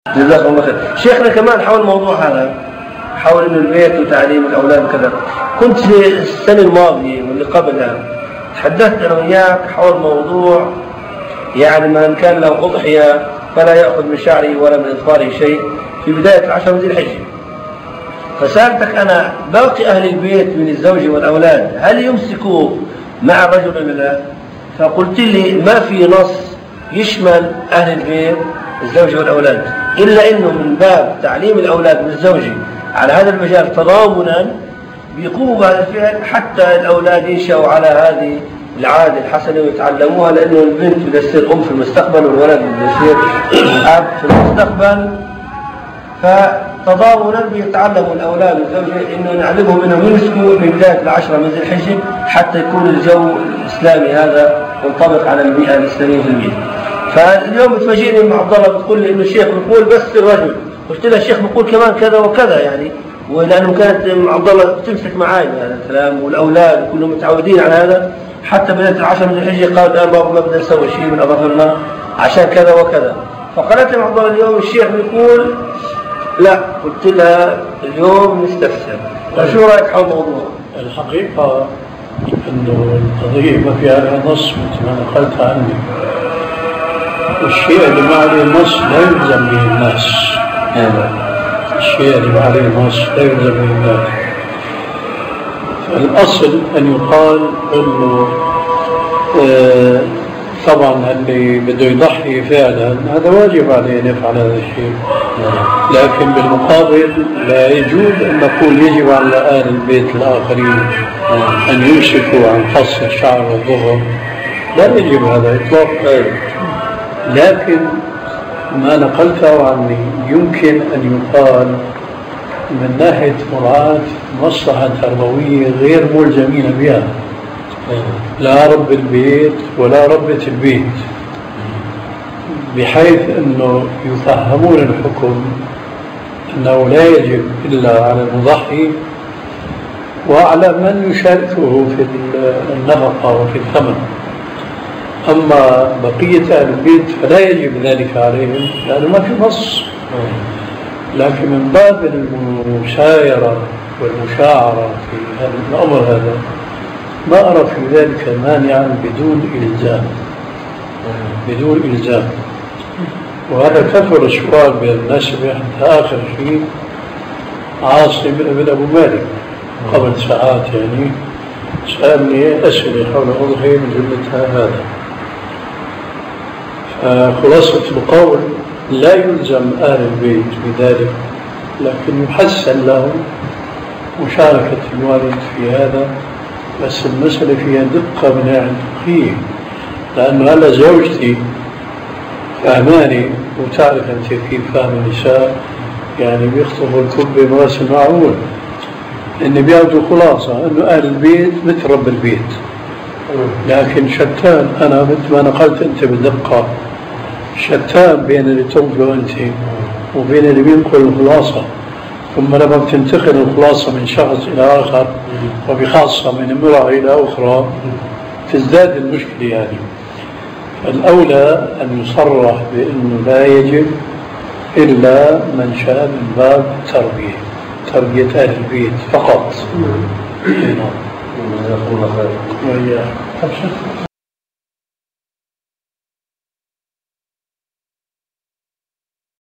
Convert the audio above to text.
جزاكم الله خير. شيخنا كمان حول الموضوع هذا، حول انه البيت وتعليم الاولاد وكذا، كنت السنه الماضيه واللي قبلها تحدثت انا وياك حول موضوع يعني من كان له اضحيه فلا ياخذ من شعره ولا من اظفاره شيء في بدايه العشر من ذي الحجه. فسالتك انا باقي اهل البيت من الزوج والاولاد هل يمسكوا مع الرجل ولا لا؟ فقلت لي ما في نص يشمل اهل البيت الزوج والأولاد، إلا أنه من باب تعليم الأولاد والزوج على هذا المجال تضامنا بيقوموا بهذا الفعل حتى الأولاد ينشأوا على هذه العادة الحسنة ويتعلموها، لأنه البنت بدها تصير أم في المستقبل والولد بده يصير أب في المستقبل. فتضامنا بيتعلموا الأولاد والزوجة إنه نعلمهم إنهم يمسكوا من بداية العشرة من ذي الحجة حتى يكون الجو الإسلامي هذا ينطبق على البيئة الإسلامية في البيت. فاليوم بتفاجئني مع عبد الله بتقول لي انه الشيخ بيقول بس الرجل، قلت لها الشيخ بيقول كمان كذا وكذا يعني، ولانه كانت عبد الله بتمسك معي بهذا الكلام والاولاد كلهم متعودين على هذا، حتى بدايه العشر من الحجه قالت الان بابا ما بدنا نسوي شيء من اظافرنا عشان كذا وكذا. فقالت لي عبد الله اليوم الشيخ بيقول لا، قلت لها اليوم نستفسر، فشو رايك حول الموضوع؟ الحقيقه انه القضيه ما فيها لها نص مثل ما نقلت عني. الشيء اللي ما عليه نص لا يلزم به الناس. الشيء اللي ما عليه نص لا يلزم به الناس. فالأصل أن يقال أنه طبعا اللي بده يضحي فعلا هذا واجب عليه أن يفعل هذا الشيء، لكن بالمقابل لا يجوز أن نقول يجب على آل البيت الآخرين أن يمسكوا عن قص الشعر والظهر، لا يجب هذا إطلاقا. لكن ما نقلته عني يمكن أن يقال من ناحية مراعاة مصلحة تربوية غير ملزمين بها، لا رب البيت ولا ربة البيت، بحيث أنه يفهمون الحكم أنه لا يجب إلا على المضحي وعلى من يشاركه في النفقة وفي الثمن. أما بقية أهل البيت فلا يجب ذلك عليهم لأنه ما في نص. لكن من باب المشايرة والمشاعرة في هذا الأمر هذا ما أرى في ذلك مانعا بدون إلزام. وهذا كثر السؤال بين الناس حتى آخر شيء عاصم بن أبو مالك قبل ساعات يعني سألني أسئلة حول أضحية من جملتها هذا. خلاصة القول لا يلزم آل البيت بذلك، لكن يحسن لهم مشاركة الوالد في هذا، بس المسألة فيها دقة من ناحية الفقهية، لأنه هلا زوجتي فهماني وتعرف أنت كيف فهم النساء، يعني بيخطفوا الكبة براس المعون، إن بياخذوا خلاصة إنه أهل البيت مثل رب البيت. لكن شتان أنا مثل ما نقلت أنت بدقة، شتان بين اللي تنقله أنت وبين اللي بينقل الخلاصة، ثم لما بتنتقل الخلاصة من شخص إلى آخر وبخاصة من امرأة إلى أخرى تزداد المشكلة يعني. الأولى أن يصرح بأنه لا يجب إلا من شاء من باب تربية أهل البيت فقط.